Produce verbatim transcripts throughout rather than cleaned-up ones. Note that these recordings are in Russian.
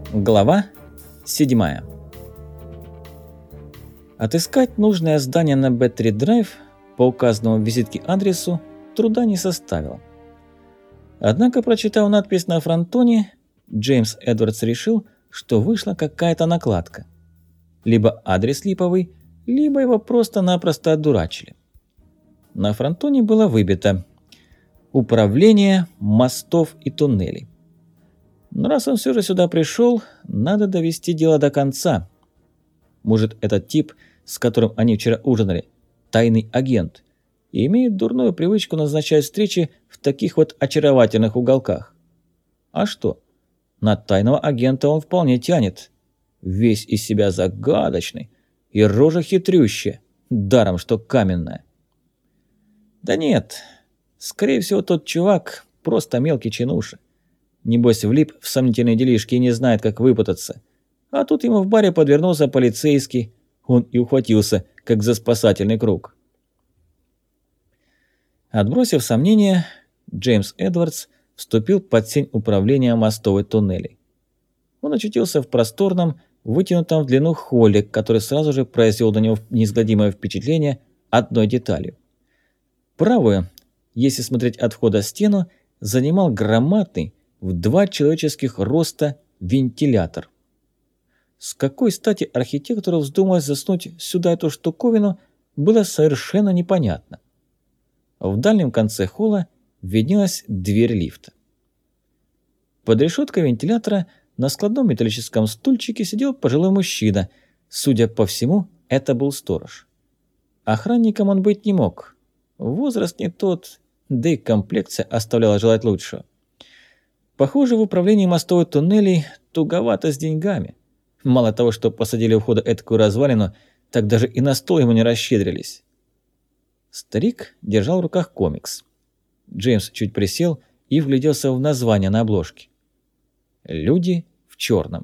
Глава седьмая. Отыскать нужное здание на Б-три-драйв по указанному в визитке адресу труда не составило. Однако, прочитав надпись на фронтоне, Джеймс Эдвардс решил, что вышла какая-то накладка. Либо адрес липовый, либо его просто-напросто одурачили. На фронтоне было выбито «Управление мостов и туннелей». Но раз он все же сюда пришел, надо довести дело до конца. Может, этот тип, с которым они вчера ужинали, тайный агент, и имеет дурную привычку назначать встречи в таких вот очаровательных уголках. А что? На тайного агента он вполне тянет. Весь из себя загадочный и рожа хитрющая, даром что каменная. Да нет, скорее всего, тот чувак просто мелкий чинуша. Небось, влип в сомнительные делишки и не знает, как выпутаться. А тут ему в баре подвернулся полицейский. Он и ухватился, как за спасательный круг. Отбросив сомнения, Джеймс Эдвардс вступил под сень управления мостов и туннелей. Он очутился в просторном, вытянутом в длину холле, который сразу же произвел на него неизгладимое впечатление одной деталью. Правую, если смотреть от входа стену, занимал громадный, в два человеческих роста вентилятор. С какой стати архитектору вздумалось засунуть сюда эту штуковину, было совершенно непонятно. В дальнем конце холла виднелась дверь лифта. Под решеткой вентилятора на складном металлическом стульчике сидел пожилой мужчина. Судя по всему, это был сторож. Охранником он быть не мог. Возраст не тот, да и комплекция оставляла желать лучшего. Похоже, в управлении мостов и туннелей туговато с деньгами. Мало того, что посадили у входа эткую развалину, так даже и на стол ему не расщедрились. Старик держал в руках комикс. Джеймс чуть присел и вгляделся в название на обложке. «Люди в черном».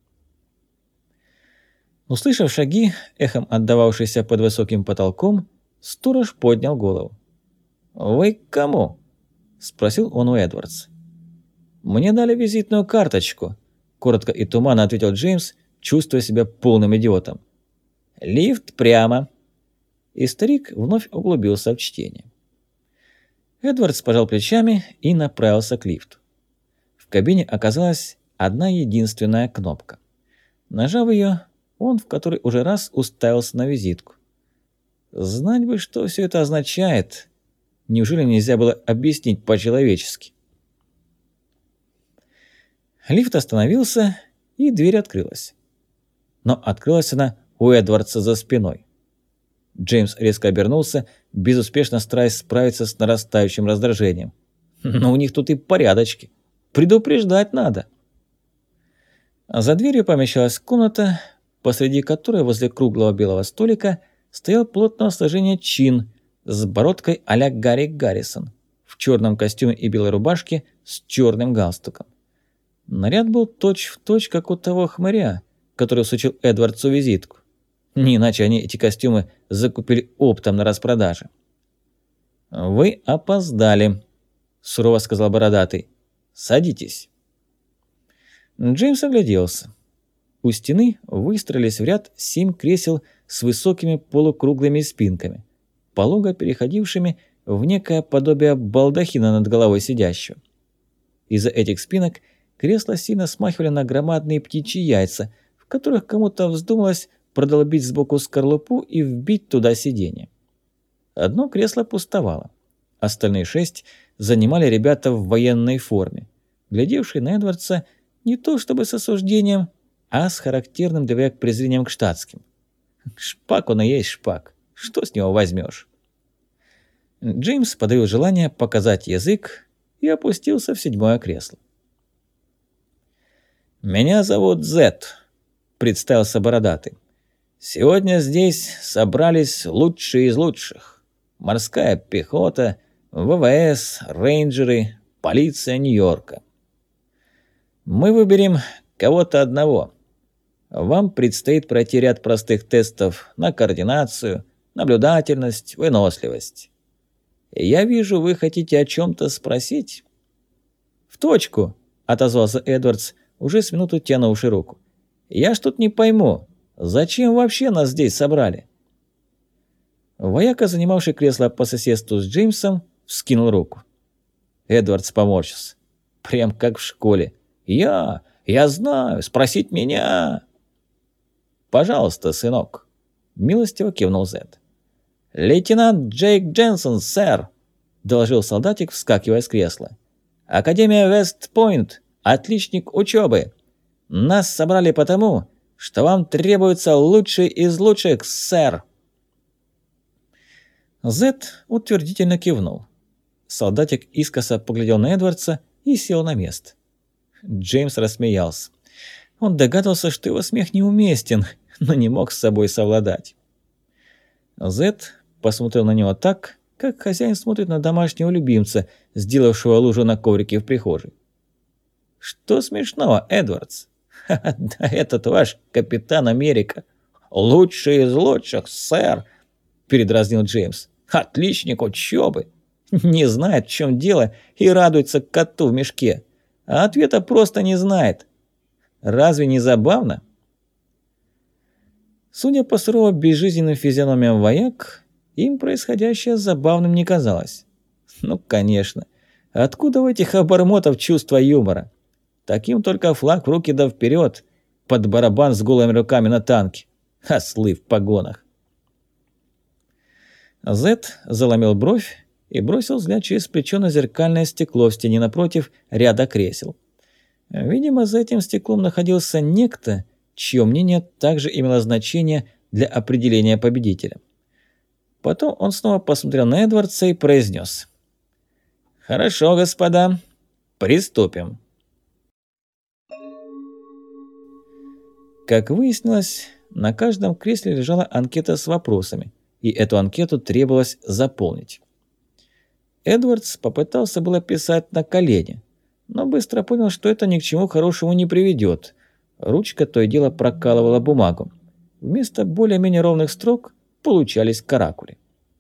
Услышав шаги, эхом отдававшиеся под высоким потолком, сторож поднял голову. «Вы к кому?» – спросил он у Эдвардса. «Мне дали визитную карточку», – коротко и туманно ответил Джеймс, чувствуя себя полным идиотом. «Лифт прямо». И старик вновь углубился в чтение. Эдвардс пожал плечами и направился к лифту. В кабине оказалась одна единственная кнопка. Нажав ее, он в который уже раз уставился на визитку. Знать бы, что все это означает. Неужели нельзя было объяснить по-человечески? Лифт остановился, и дверь открылась. Но открылась она у Эдвардса за спиной. Джеймс резко обернулся, безуспешно стараясь справиться с нарастающим раздражением. Но у них тут и порядочки. Предупреждать надо. За дверью помещалась комната, посреди которой возле круглого белого столика стоял плотного сложения чин с бородкой а-ля Гарри Гаррисон в черном костюме и белой рубашке с черным галстуком. Наряд был точь-в-точь, как у того хмыря, который всучил Эдвардсу визитку. Не иначе они эти костюмы закупили оптом на распродаже. «Вы опоздали», – сурово сказал бородатый. «Садитесь». Джеймс огляделся. У стены выстроились в ряд семь кресел с высокими полукруглыми спинками, полого переходившими в некое подобие балдахина над головой сидящего. Из-за этих спинок кресла сильно смахивали на громадные птичьи яйца, в которых кому-то вздумалось продолбить сбоку скорлупу и вбить туда сиденье. Одно кресло пустовало. Остальные шесть занимали ребята в военной форме, глядевшие на Эдвардса не то чтобы с осуждением, а с характерным для вояк презрением к штатским. Шпак он и есть шпак. Что с него возьмешь? Джеймс подавил желание показать язык и опустился в седьмое кресло. «Меня зовут Зет», — представился бородатый. «Сегодня здесь собрались лучшие из лучших. Морская пехота, ВВС, рейнджеры, полиция Нью-Йорка. Мы выберем кого-то одного. Вам предстоит пройти ряд простых тестов на координацию, наблюдательность, выносливость. Я вижу, вы хотите о чем-то спросить?» «В точку», — отозвался Эдвардс, уже с минуту тянувший руку. «Я ж тут не пойму, зачем вообще нас здесь собрали?» Вояка, занимавший кресло по соседству с Джеймсом, вскинул руку. Эдвардс поморщился. Прям как в школе. «Я, я знаю, спросить меня!» «Пожалуйста, сынок», — милостиво кивнул Зед. «Лейтенант Джейк Дженсон, сэр», — доложил солдатик, вскакивая с кресла. «Академия Вест-Пойнт, отличник учебы. Нас собрали потому, что вам требуется лучший из лучших, сэр». Зед утвердительно кивнул. Солдатик искоса поглядел на Эдвардса и сел на место. Джеймс рассмеялся. Он догадывался, что его смех неуместен, но не мог с собой совладать. Зед посмотрел на него так, как хозяин смотрит на домашнего любимца, сделавшего лужу на коврике в прихожей. «Что смешного, Эдвардс? Ха-ха, да этот ваш капитан Америка. Лучший из лучших, сэр!» – передразнил Джеймс. «Отличник учебы. Не знает, в чем дело, и радуется коту в мешке. А ответа просто не знает. Разве не забавно?» Судя по сурово безжизненным физиономиям вояк, им происходящее забавным не казалось. Ну, конечно. Откуда у этих обормотов чувство юмора? Таким только флаг в руки да вперед, под барабан с голыми руками на танке. Ослы в погонах. Зед заломил бровь и бросил взгляд через плечо на зеркальное стекло в стене напротив ряда кресел. Видимо, за этим стеклом находился некто, чье мнение также имело значение для определения победителя. Потом он снова посмотрел на Эдвардса и произнес: «Хорошо, господа, приступим». Как выяснилось, на каждом кресле лежала анкета с вопросами, и эту анкету требовалось заполнить. Эдвардс попытался было писать на колени, но быстро понял, что это ни к чему хорошему не приведет. Ручка то и дело прокалывала бумагу. Вместо более-менее ровных строк получались каракули.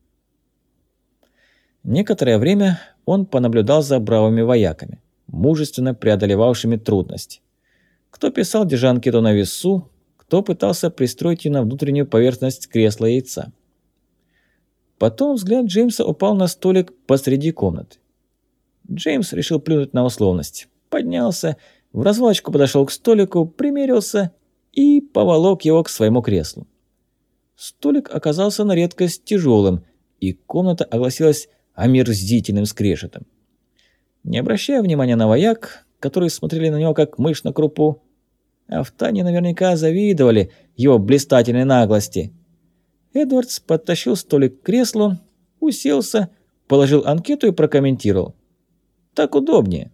Некоторое время он понаблюдал за бравыми вояками, мужественно преодолевавшими трудности. Кто писал, держа анкету на весу, кто пытался пристроить ее на внутреннюю поверхность кресла яйца. Потом взгляд Джеймса упал на столик посреди комнаты. Джеймс решил плюнуть на условность. Поднялся, в развалочку подошел к столику, примерился и поволок его к своему креслу. Столик оказался на редкость тяжелым, и комната огласилась омерзительным скрежетом. Не обращая внимания на вояк, которые смотрели на него как мышь на крупу, а в Тане наверняка завидовали его блистательной наглости, Эдвардс подтащил столик к креслу, уселся, положил анкету и прокомментировал. «Так удобнее».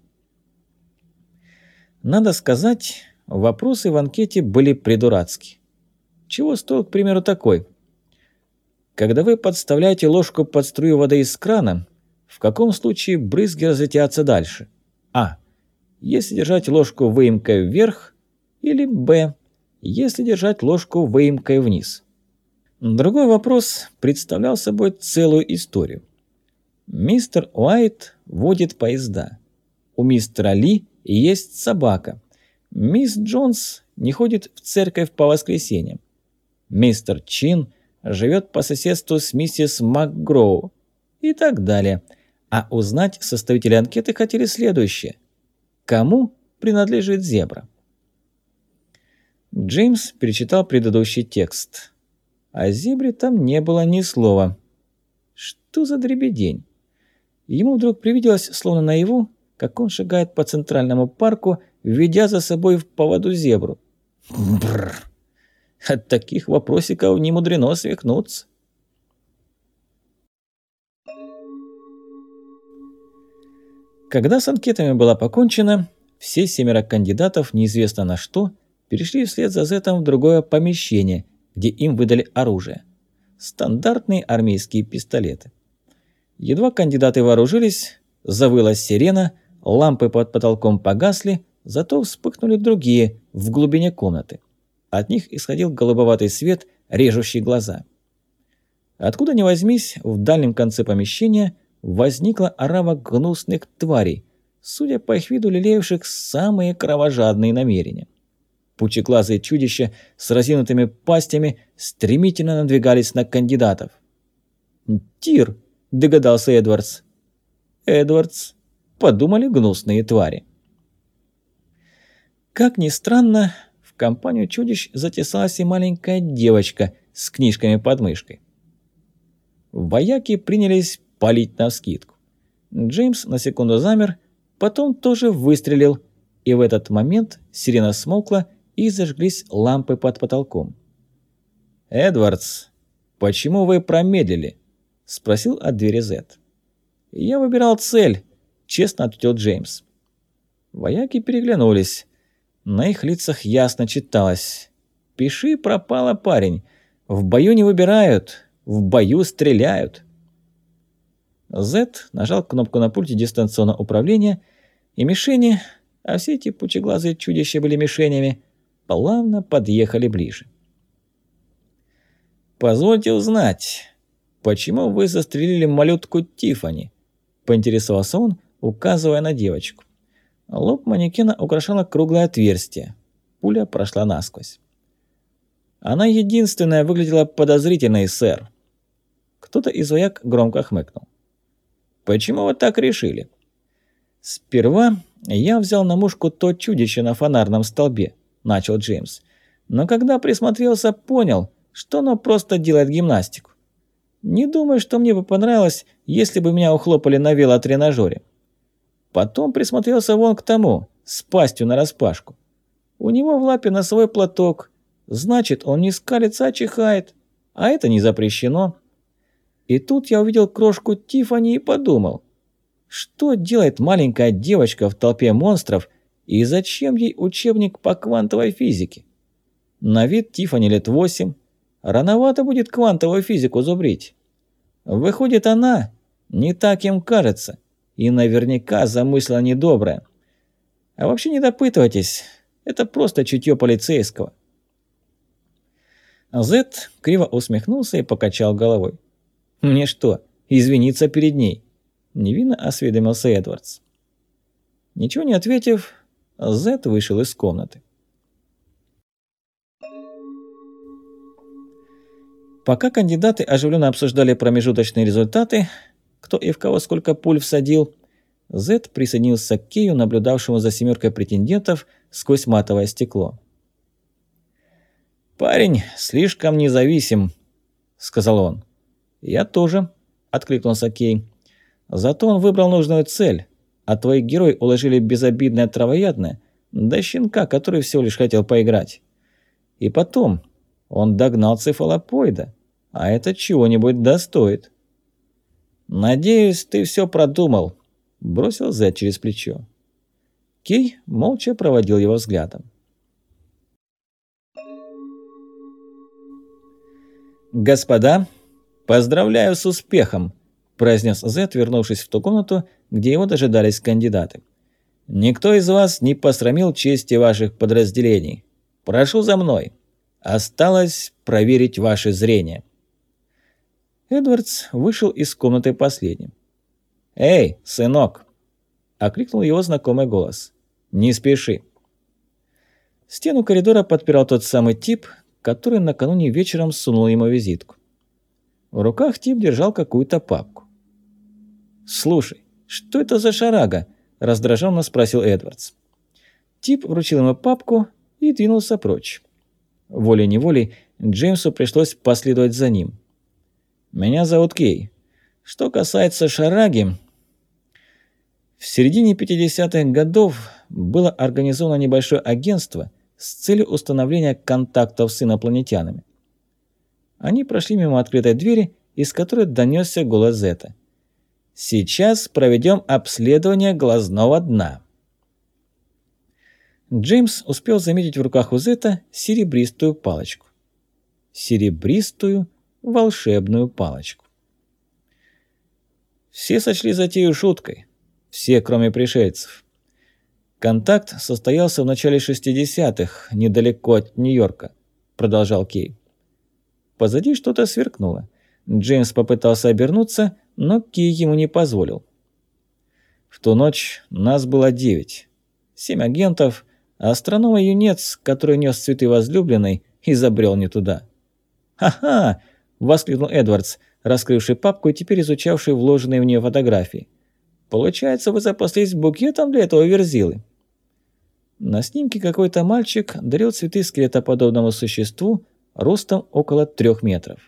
Надо сказать, вопросы в анкете были придурацкие. Чего стоил, к примеру, такой? Когда вы подставляете ложку под струю воды из крана, в каком случае брызги разлетятся дальше? А. Если держать ложку выемкой вверх, или Б. Если держать ложку выемкой вниз. Другой вопрос представлял собой целую историю. Мистер Уайт водит поезда. У мистера Ли есть собака. Мисс Джонс не ходит в церковь по воскресеньям. Мистер Чин живет по соседству с миссис МакГроу. И так далее. А узнать составители анкеты хотели следующее. Кому принадлежит зебра? Джеймс перечитал предыдущий текст. О зебре там не было ни слова. Что за дребедень? Ему вдруг привиделось, словно наяву, как он шагает по центральному парку, ведя за собой в поводу зебру. Бррр. От таких вопросиков не мудрено свихнуться. Когда с анкетами было покончено, все семеро кандидатов неизвестно на что перешли вслед за Зетом в другое помещение, где им выдали оружие. Стандартные армейские пистолеты. Едва кандидаты вооружились, завыла сирена, лампы под потолком погасли, зато вспыхнули другие в глубине комнаты. От них исходил голубоватый свет, режущий глаза. Откуда ни возьмись, в дальнем конце помещения возникла орава гнусных тварей, судя по их виду, лелеявших самые кровожадные намерения. Пучеглазые чудища с разинутыми пастями стремительно надвигались на кандидатов. «Тир!» – догадался Эдвардс. «Эдвардс!» – подумали гнусные твари. Как ни странно, в компанию чудищ затесалась и маленькая девочка с книжками под мышкой. Вояки принялись палить навскидку. Джеймс на секунду замер, потом тоже выстрелил, и в этот момент сирена смолкла и зажглись лампы под потолком. «Эдвардс, почему вы промедлили?» – спросил от двери Зет. «Я выбирал цель», – честно ответил Джеймс. Вояки переглянулись. На их лицах ясно читалось: «Пиши, пропало, парень. В бою не выбирают, в бою стреляют». Зет нажал кнопку на пульте дистанционного управления, и мишени, а все эти пучеглазые чудища были мишенями, плавно подъехали ближе. «Позвольте узнать, почему вы застрелили малютку Тиффани?» – поинтересовался он, указывая на девочку. Лоб манекена украшало круглое отверстие. Пуля прошла насквозь. «Она единственная выглядела подозрительной, сэр». Кто-то из вояк громко хмыкнул. «Почему вы так решили?» «Сперва я взял на мушку то чудище на фонарном столбе», – начал Джеймс. «Но когда присмотрелся, понял, что оно просто делает гимнастику. Не думаю, что мне бы понравилось, если бы меня ухлопали на велотренажере. Потом присмотрелся вон к тому, с пастью нараспашку. У него в лапе носовой платок, значит, он не скалится, а чихает, а это не запрещено. И тут я увидел крошку Тиффани и подумал, что делает маленькая девочка в толпе монстров и зачем ей учебник по квантовой физике? На вид Тиффани лет восемь, рановато будет квантовую физику зубрить. Выходит, она не так им кажется и наверняка замысла недобрая. А вообще не допытывайтесь, это просто чутье полицейского». Зет криво усмехнулся и покачал головой. «Мне что, извиниться перед ней?» – невинно осведомился Эдвардс. Ничего не ответив, Зет вышел из комнаты. Пока кандидаты оживленно обсуждали промежуточные результаты, кто и в кого сколько пуль всадил, Зет присоединился к Кею, наблюдавшему за семеркой претендентов сквозь матовое стекло. «Парень слишком независим», – сказал он. «Я тоже», – откликнулся Кей. «Зато он выбрал нужную цель, а твои герои уложили безобидное травоядное до щенка, который всего лишь хотел поиграть. И потом, он догнал цефалопоида, а это чего-нибудь достоит». «Надеюсь, ты все продумал», – бросил Зет через плечо. Кей молча проводил его взглядом. «Господа, поздравляю с успехом», – произнес Зет, вернувшись в ту комнату, где его дожидались кандидаты. «Никто из вас не посрамил чести ваших подразделений. Прошу за мной. Осталось проверить ваше зрение». Эдвардс вышел из комнаты последним. «Эй, сынок!» – окликнул его знакомый голос. «Не спеши». Стену коридора подпирал тот самый тип, который накануне вечером сунул ему визитку. В руках тип держал какую-то папку. «Слушай, что это за шарага?» – раздраженно спросил Эдвардс. Тип вручил ему папку и двинулся прочь. Волей-неволей Джеймсу пришлось последовать за ним. «Меня зовут Кей. Что касается шараги, в середине пятидесятых годов было организовано небольшое агентство с целью установления контактов с инопланетянами». Они прошли мимо открытой двери, из которой донесся голос Зета. «Сейчас проведем обследование глазного дна». Джеймс успел заметить в руках у Зета серебристую палочку. Серебристую волшебную палочку. Все сочли затею шуткой. Все, кроме пришельцев. Контакт состоялся в начале шестидесятых, недалеко от Нью-Йорка, продолжал Кей. Позади что-то сверкнуло. Джеймс попытался обернуться, но Кей ему не позволил. В ту ночь нас было девять. Семь агентов, а астроном-юнец, который нес цветы возлюбленной, и забрел не туда. «Ха-ха!» – воскликнул Эдвардс, раскрывший папку и теперь изучавший вложенные в нее фотографии. «Получается, вы запаслись букетом для этого верзилы?» На снимке какой-то мальчик дарил цветы скелетоподобному существу ростом около трех метров.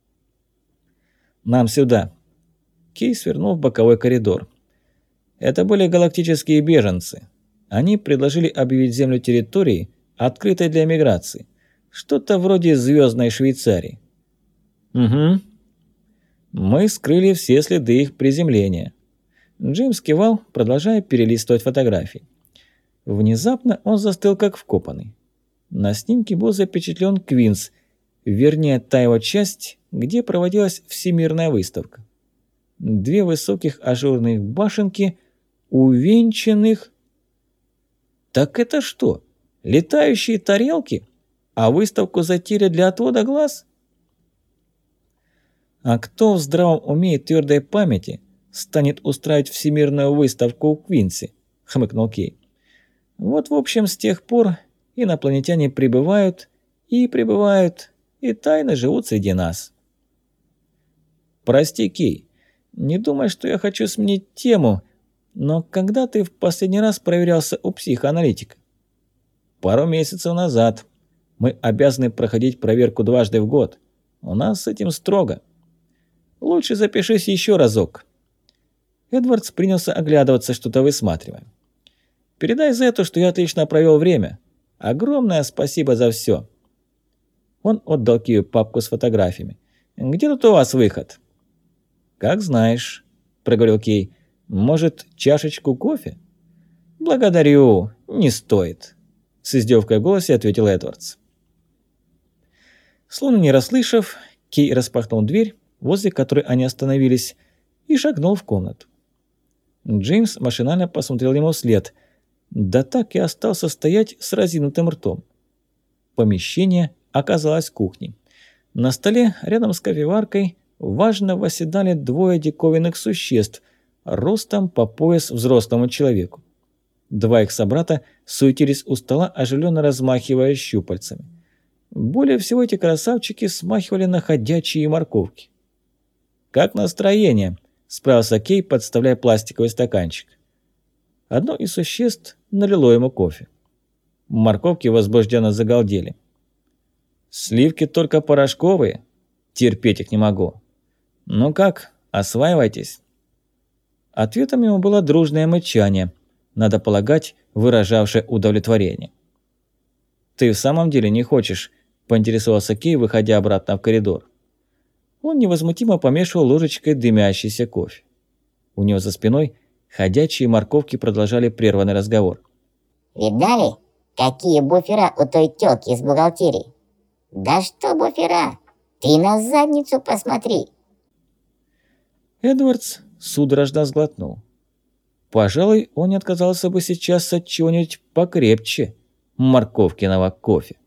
«Нам сюда!» Кей свернул в боковой коридор. Это были галактические беженцы. Они предложили объявить Землю территорией, открытой для миграции. Что-то вроде звездной Швейцарии. Угу. Мы скрыли все следы их приземления. Джеймс кивал, продолжая перелистывать фотографии. Внезапно он застыл как вкопанный. На снимке был запечатлен Квинс, вернее, та его часть, где проводилась всемирная выставка. Две высоких ажурных башенки, увенчанных... Так это что, летающие тарелки? А выставку затеяли для отвода глаз? А кто в здравом уме и твердой памяти станет устраивать всемирную выставку в Квинсе? Хмыкнул Кей. Вот, в общем, с тех пор инопланетяне прибывают и прибывают, и тайно живут среди нас. Прости, Кей, не думай, что я хочу сменить тему, но когда ты в последний раз проверялся у психоаналитика? Пару месяцев назад. Мы обязаны проходить проверку дважды в год. У нас с этим строго. Лучше запишись еще разок. Эдвардс принялся оглядываться, что-то высматривая. Передай Зету, что я отлично провел время. Огромное спасибо за все. Он отдал Кию папку с фотографиями. Где тут у вас выход? Как знаешь, проговорил Кей. Может, чашечку кофе? Благодарю, не стоит. С издевкой в голосе ответил Эдвардс. Словно не расслышав, Кей распахнул дверь, возле которой они остановились, и шагнул в комнату. Джеймс машинально посмотрел ему вслед, да так и остался стоять с разинутым ртом. Помещение оказалось кухней. На столе, рядом с кофеваркой, важно восседали двое диковинных существ, ростом по пояс взрослому человеку. Два их собрата суетились у стола, оживленно размахивая щупальцами. Более всего эти красавчики смахивали на ходячие морковки. «Как настроение?» – справился Кей, подставляя пластиковый стаканчик. Одно из существ налило ему кофе. Морковки возбужденно загалдели. «Сливки только порошковые? Терпеть их не могу. Ну как, осваивайтесь?» Ответом ему было дружное мычание, надо полагать, выражавшее удовлетворение. «Ты в самом деле не хочешь?» – поинтересовался Кей, выходя обратно в коридор. Он невозмутимо помешивал ложечкой дымящийся кофе. У него за спиной ходячие морковки продолжали прерванный разговор. «Видали, какие буфера у той тёлки из бухгалтерии? Да что буфера? Ты на задницу посмотри!» Эдвардс судорожно сглотнул. Пожалуй, он не отказался бы сейчас от чего-нибудь покрепче морковкиного кофе.